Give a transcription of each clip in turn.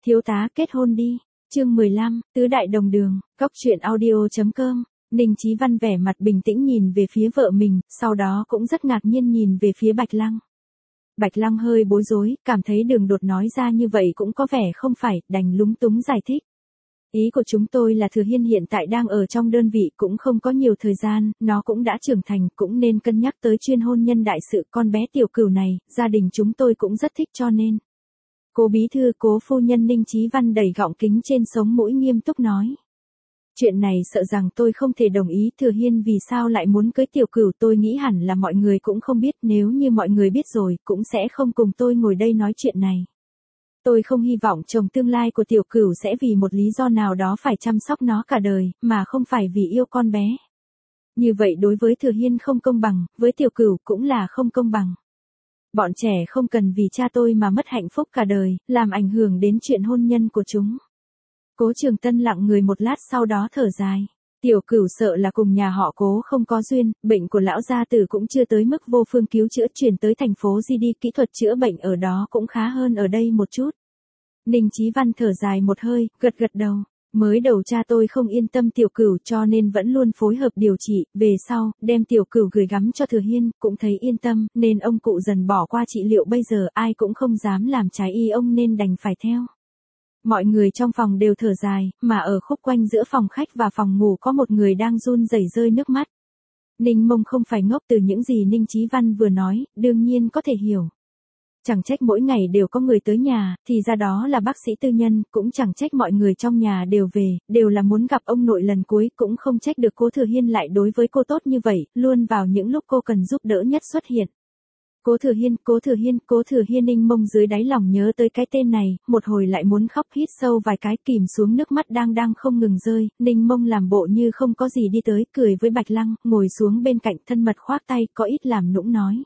Thiếu tá kết hôn đi. Chương 15, tứ đại đồng đường, góc truyện audio.com. Ninh Chí Văn vẻ mặt bình tĩnh nhìn về phía vợ mình, sau đó cũng rất ngạc nhiên nhìn về phía Bạch Lăng. Bạch Lăng hơi bối rối, cảm thấy Đường Đột nói ra như vậy cũng có vẻ không phải, đành lúng túng giải thích. Ý của chúng tôi là Thừa Hiên hiện tại đang ở trong đơn vị cũng không có nhiều thời gian, nó cũng đã trưởng thành, cũng nên cân nhắc tới chuyên hôn nhân đại sự con bé tiểu cửu này, gia đình chúng tôi cũng rất thích cho nên. Cố bí thư Cố phu nhân Ninh Chí Văn đẩy gọng kính trên sống mũi nghiêm túc nói. Chuyện này sợ rằng tôi không thể đồng ý, Thừa Hiên vì sao lại muốn cưới tiểu cửu, tôi nghĩ hẳn là mọi người cũng không biết, nếu như mọi người biết rồi cũng sẽ không cùng tôi ngồi đây nói chuyện này. Tôi không hy vọng chồng tương lai của tiểu cửu sẽ vì một lý do nào đó phải chăm sóc nó cả đời, mà không phải vì yêu con bé. Như vậy đối với Thừa Hiên không công bằng, với tiểu cửu cũng là không công bằng. Bọn trẻ không cần vì cha tôi mà mất hạnh phúc cả đời, làm ảnh hưởng đến chuyện hôn nhân của chúng. Cố Trường Tân lặng người một lát sau đó thở dài. Tiểu cửu sợ là cùng nhà họ Cố không có duyên, bệnh của lão gia tử cũng chưa tới mức vô phương cứu chữa, chuyển tới thành phố Di đi, kỹ thuật chữa bệnh ở đó cũng khá hơn ở đây một chút. Ninh Chí Văn thở dài một hơi, gật gật đầu. Mới đầu cha tôi không yên tâm tiểu cửu cho nên vẫn luôn phối hợp điều trị, về sau, đem tiểu cửu gửi gắm cho Thừa Hiên, cũng thấy yên tâm, nên ông cụ dần bỏ qua trị liệu, bây giờ ai cũng không dám làm trái ý ông nên đành phải theo. Mọi người trong phòng đều thở dài, mà ở khúc quanh giữa phòng khách và phòng ngủ có một người đang run rẩy rơi nước mắt. Ninh Mông không phải ngốc, từ những gì Ninh Chí Văn vừa nói, đương nhiên có thể hiểu. Chẳng trách mỗi ngày đều có người tới nhà, thì ra đó là bác sĩ tư nhân, cũng chẳng trách mọi người trong nhà đều về, đều là muốn gặp ông nội lần cuối, cũng không trách được Cố Thừa Hiên lại đối với cô tốt như vậy, luôn vào những lúc cô cần giúp đỡ nhất xuất hiện. Cố Thừa Hiên, Cố Thừa Hiên, Cố Thừa Hiên. Ninh Mông dưới đáy lòng nhớ tới cái tên này, một hồi lại muốn khóc, hít sâu vài cái, kìm xuống nước mắt đang không ngừng rơi. Ninh Mông làm bộ như không có gì đi tới, cười với Bạch Lăng, ngồi xuống bên cạnh, thân mật khoác tay, có ít làm nũng nói.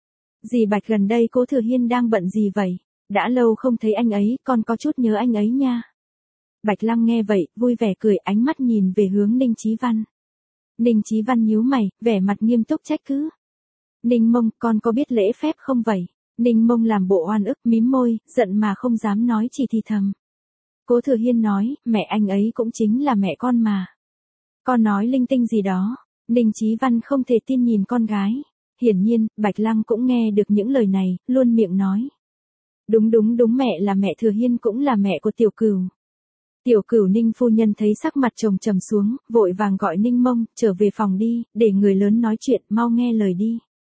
Dì Bạch, gần đây Cố Thừa Hiên đang bận gì vậy? Đã lâu không thấy anh ấy, con có chút nhớ anh ấy nha. Bạch Lăng nghe vậy, vui vẻ cười, ánh mắt nhìn về hướng Ninh Chí Văn. Ninh Chí Văn nhíu mày, vẻ mặt nghiêm túc trách cứ. Ninh Mông, con có biết lễ phép không vậy? Ninh Mông làm bộ oan ức, mím môi, giận mà không dám nói, chỉ thì thầm. Cố Thừa Hiên nói, mẹ anh ấy cũng chính là mẹ con mà. Con nói linh tinh gì đó. Ninh Chí Văn không thể tin nhìn con gái. Hiển nhiên, Bạch Lăng cũng nghe được những lời này, luôn miệng nói. Đúng, mẹ là mẹ Thừa Hiên, cũng là mẹ của tiểu cửu. Tiểu cửu. Ninh phu nhân thấy sắc mặt chồng trầm xuống, vội vàng gọi Ninh Mông, trở về phòng đi, để người lớn nói chuyện, mau nghe lời đi.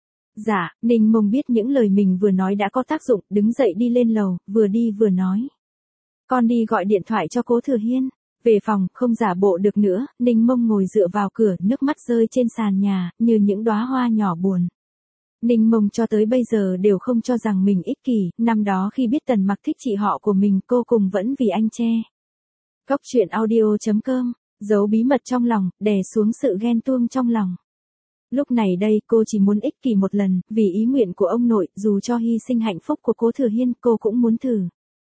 Dạ, Ninh Mông biết những lời mình vừa nói đã có tác dụng, đứng dậy đi lên lầu, vừa đi vừa nói. Con đi gọi điện thoại cho Cố Thừa Hiên. Về phòng, không giả bộ được nữa, Ninh Mông ngồi dựa vào cửa, nước mắt rơi trên sàn nhà, như những đóa hoa nhỏ buồn. Ninh Mông cho tới bây giờ đều không cho rằng mình ích kỷ, năm đó khi biết Tần Mặc thích chị họ của mình, cô cùng vẫn vì anh che. Góc truyện audio.com, giấu bí mật trong lòng, đè xuống sự ghen tuông trong lòng. Lúc này đây cô chỉ muốn ích kỷ một lần, vì ý nguyện của ông nội, dù cho hy sinh hạnh phúc của Cố Thừa Hiên, cô cũng muốn thử.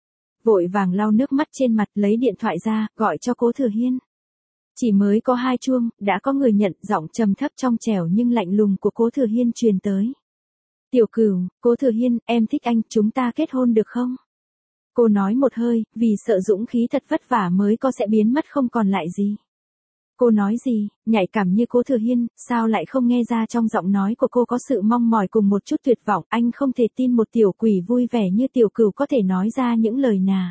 Vội vàng lau nước mắt trên mặt, lấy điện thoại ra, gọi cho Cố Thừa Hiên. Chỉ mới có 2 chuông, đã có người nhận, giọng trầm thấp trong trẻo nhưng lạnh lùng của Cố Thừa Hiên truyền tới. Tiểu cửu, Cố Thừa Hiên, em thích anh, chúng ta kết hôn được không? Cô nói một hơi, vì sợ dũng khí thật vất vả mới có sẽ biến mất không còn lại gì. Cô nói gì, nhạy cảm như Cố Thừa Hiên, sao lại không nghe ra trong giọng nói của cô có sự mong mỏi cùng một chút tuyệt vọng, anh không thể tin một tiểu quỷ vui vẻ như tiểu cửu có thể nói ra những lời nà.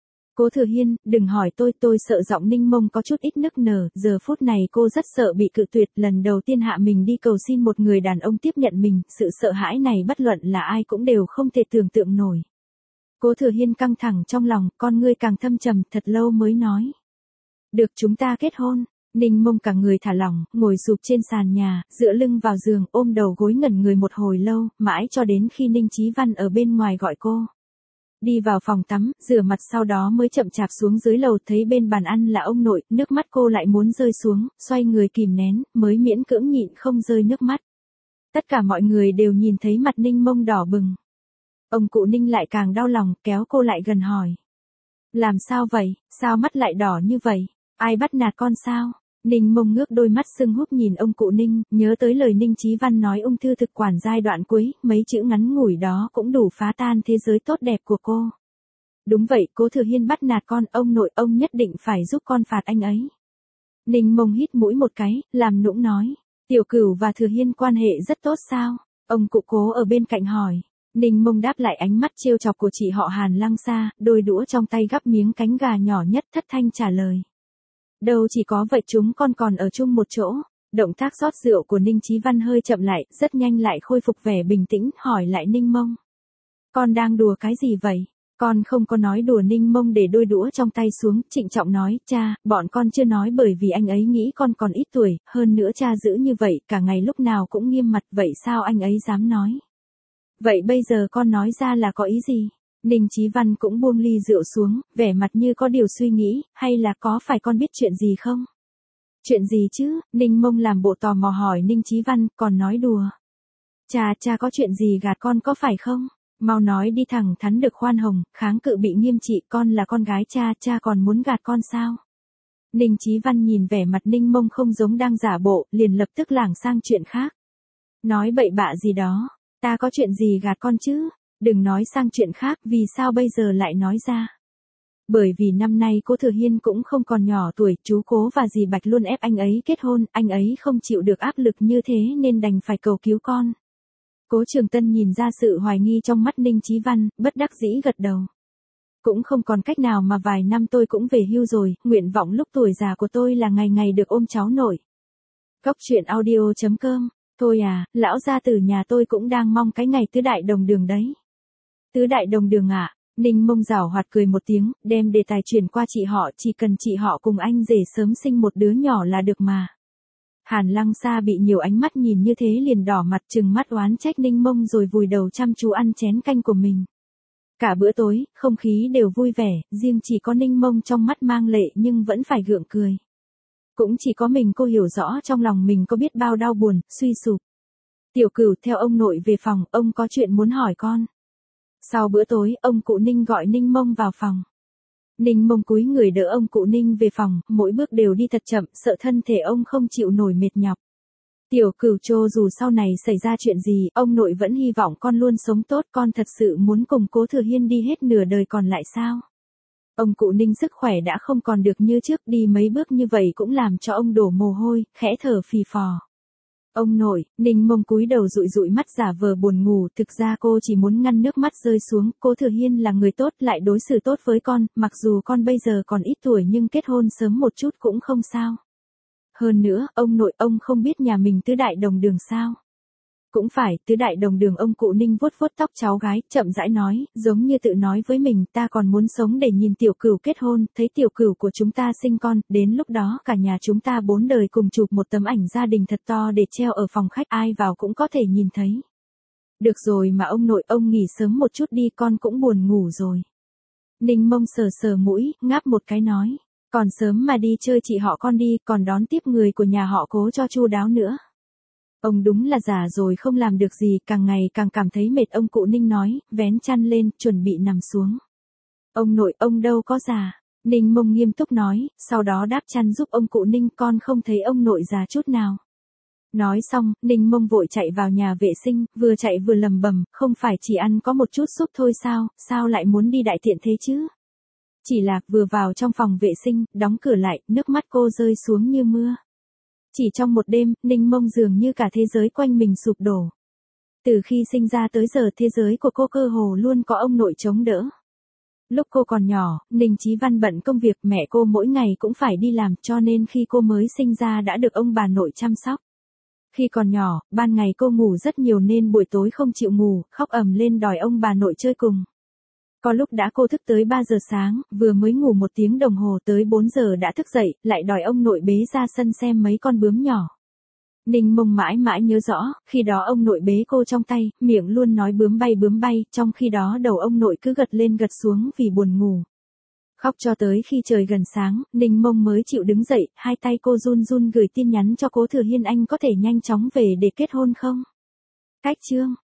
Cố Thừa Hiên, đừng hỏi tôi sợ. Giọng Ninh Mông có chút ít nức nở, giờ phút này cô rất sợ bị cự tuyệt, lần đầu tiên hạ mình đi cầu xin một người đàn ông tiếp nhận mình, sự sợ hãi này bất luận là ai cũng đều không thể tưởng tượng nổi. Cố Thừa Hiên căng thẳng trong lòng, con ngươi càng thâm trầm, thật lâu mới nói. Được, chúng ta kết hôn. Ninh Mông cả người thả lỏng, ngồi sụp trên sàn nhà, dựa lưng vào giường, ôm đầu gối ngẩn người một hồi lâu, mãi cho đến khi Ninh Chí Văn ở bên ngoài gọi cô. Đi vào phòng tắm, rửa mặt sau đó mới chậm chạp xuống dưới lầu, thấy bên bàn ăn là ông nội, nước mắt cô lại muốn rơi xuống, xoay người kìm nén, mới miễn cưỡng nhịn không rơi nước mắt. Tất cả mọi người đều nhìn thấy mặt Ninh Mông đỏ bừng. Ông cụ Ninh lại càng đau lòng, kéo cô lại gần hỏi. Làm sao vậy, sao mắt lại đỏ như vậy, ai bắt nạt con sao? Ninh Mông ngước đôi mắt sưng húp nhìn ông cụ Ninh, nhớ tới lời Ninh Chí Văn nói ung thư thực quản giai đoạn cuối, mấy chữ ngắn ngủi đó cũng đủ phá tan thế giới tốt đẹp của cô. Đúng vậy, Cố Thừa Hiên bắt nạt con, ông nội ông nhất định phải giúp con phạt anh ấy. Ninh Mông hít mũi một cái, làm nũng nói. Tiểu Cửu và Thừa Hiên quan hệ rất tốt sao? Ông cụ Cố ở bên cạnh hỏi. Ninh Mông đáp lại ánh mắt trêu chọc của chị họ Hàn Lăng Sa, đôi đũa trong tay gắp miếng cánh gà nhỏ nhất, thất thanh trả lời. Đâu chỉ có vậy, chúng con còn ở chung một chỗ. Động tác rót rượu của Ninh Chí Văn hơi chậm lại, rất nhanh lại khôi phục vẻ bình tĩnh, hỏi lại Ninh Mông. Con đang đùa cái gì vậy? Con không có nói đùa. Ninh Mông để đôi đũa trong tay xuống, trịnh trọng nói, cha, bọn con chưa nói bởi vì anh ấy nghĩ con còn ít tuổi, hơn nữa cha giữ như vậy, cả ngày lúc nào cũng nghiêm mặt, vậy sao anh ấy dám nói? Vậy bây giờ con nói ra là có ý gì? Ninh Chí Văn cũng buông ly rượu xuống, vẻ mặt như có điều suy nghĩ, hay là có phải con biết chuyện gì không? Chuyện gì chứ? Ninh Mông làm bộ tò mò hỏi Ninh Chí Văn, còn nói đùa. Cha có chuyện gì gạt con có phải không? Mau nói đi, thẳng thắn được khoan hồng, kháng cự bị nghiêm trị, con là con gái cha còn muốn gạt con sao? Ninh Chí Văn nhìn vẻ mặt Ninh Mông không giống đang giả bộ, liền lập tức lảng sang chuyện khác. Nói bậy bạ gì đó, ta có chuyện gì gạt con chứ? Đừng nói sang chuyện khác, vì sao bây giờ lại nói ra? Bởi vì năm nay Cố Thừa Hiên cũng không còn nhỏ tuổi, chú Cố và dì Bạch luôn ép anh ấy kết hôn, anh ấy không chịu được áp lực như thế nên đành phải cầu cứu con. Cố Trường Tân nhìn ra sự hoài nghi trong mắt Ninh Chí Văn, bất đắc dĩ gật đầu. Cũng không còn cách nào mà vài năm tôi cũng về hưu rồi, nguyện vọng lúc tuổi già của tôi là ngày ngày được ôm cháu nội. Góc truyện audio.com. Thôi à, lão gia tử nhà tôi cũng đang mong cái ngày tứ đại đồng đường đấy. Tứ đại đồng đường ạ? Ninh Mông giảo hoạt cười một tiếng, đem đề tài chuyển qua chị họ, chỉ cần chị họ cùng anh rể sớm sinh một đứa nhỏ là được mà. Hàn Lăng Sa bị nhiều ánh mắt nhìn như thế liền đỏ mặt, trừng mắt oán trách Ninh Mông rồi vùi đầu chăm chú ăn chén canh của mình. Cả bữa tối, không khí đều vui vẻ, riêng chỉ có Ninh Mông trong mắt mang lệ nhưng vẫn phải gượng cười. Cũng chỉ có mình cô hiểu rõ trong lòng mình có biết bao đau buồn, suy sụp. Tiểu Cửu, theo ông nội về phòng, ông có chuyện muốn hỏi con. Sau bữa tối, ông cụ Ninh gọi Ninh Mông vào phòng. Ninh Mông cúi người đỡ ông cụ Ninh về phòng, mỗi bước đều đi thật chậm, sợ thân thể ông không chịu nổi mệt nhọc. Tiểu Cửu cho dù sau này xảy ra chuyện gì, ông nội vẫn hy vọng con luôn sống tốt, con thật sự muốn cùng Cố Thừa Hiên đi hết nửa đời còn lại sao? Ông cụ Ninh sức khỏe đã không còn được như trước, đi mấy bước như vậy cũng làm cho ông đổ mồ hôi, khẽ thở phì phò. Ông nội, Ninh Mông cúi đầu dụi dụi mắt giả vờ buồn ngủ, thực ra cô chỉ muốn ngăn nước mắt rơi xuống, Cố Thừa Hiên là người tốt lại đối xử tốt với con, mặc dù con bây giờ còn ít tuổi nhưng kết hôn sớm một chút cũng không sao. Hơn nữa, ông nội, ông không biết nhà mình tứ đại đồng đường sao? Cũng phải, tứ đại đồng đường. Ông cụ Ninh vuốt vuốt tóc cháu gái, chậm rãi nói, giống như tự nói với mình, ta còn muốn sống để nhìn Tiểu Cửu kết hôn, thấy Tiểu Cửu của chúng ta sinh con, đến lúc đó cả nhà chúng ta 4 đời cùng chụp một tấm ảnh gia đình thật to để treo ở phòng khách, ai vào cũng có thể nhìn thấy. Được rồi mà ông nội, ông nghỉ sớm một chút đi, con cũng buồn ngủ rồi. Ninh Mông sờ sờ mũi, ngáp một cái nói, còn sớm mà đi chơi chị họ con đi, còn đón tiếp người của nhà họ Cố cho chu đáo nữa. Ông đúng là già rồi không làm được gì, càng ngày càng cảm thấy mệt. Ông cụ Ninh nói, vén chăn lên, chuẩn bị nằm xuống. Ông nội, ông đâu có già. Ninh Mông nghiêm túc nói, sau đó đáp chăn giúp ông cụ Ninh, con không thấy ông nội già chút nào. Nói xong, Ninh Mông vội chạy vào nhà vệ sinh, vừa chạy vừa lầm bầm, không phải chỉ ăn có một chút súp thôi sao lại muốn đi đại tiện thế chứ? Chỉ là, vừa vào trong phòng vệ sinh, đóng cửa lại, nước mắt cô rơi xuống như mưa. Chỉ trong một đêm, Ninh Mông dường như cả thế giới quanh mình sụp đổ. Từ khi sinh ra tới giờ, thế giới của cô cơ hồ luôn có ông nội chống đỡ. Lúc cô còn nhỏ, Ninh Chí Văn bận công việc, mẹ cô mỗi ngày cũng phải đi làm, cho nên khi cô mới sinh ra đã được ông bà nội chăm sóc. Khi còn nhỏ, ban ngày cô ngủ rất nhiều nên buổi tối không chịu ngủ, khóc ầm lên đòi ông bà nội chơi cùng. Có lúc đã cô thức tới 3 giờ sáng, vừa mới ngủ 1 tiếng đồng hồ tới 4 giờ đã thức dậy, lại đòi ông nội bế ra sân xem mấy con bướm nhỏ. Ninh Mông mãi mãi nhớ rõ, khi đó ông nội bế cô trong tay, miệng luôn nói bướm bay, trong khi đó đầu ông nội cứ gật lên gật xuống vì buồn ngủ. Khóc cho tới khi trời gần sáng, Ninh Mông mới chịu đứng dậy, hai tay cô run run gửi tin nhắn cho Cố Thừa Hiên, anh có thể nhanh chóng về để kết hôn không? Cách chương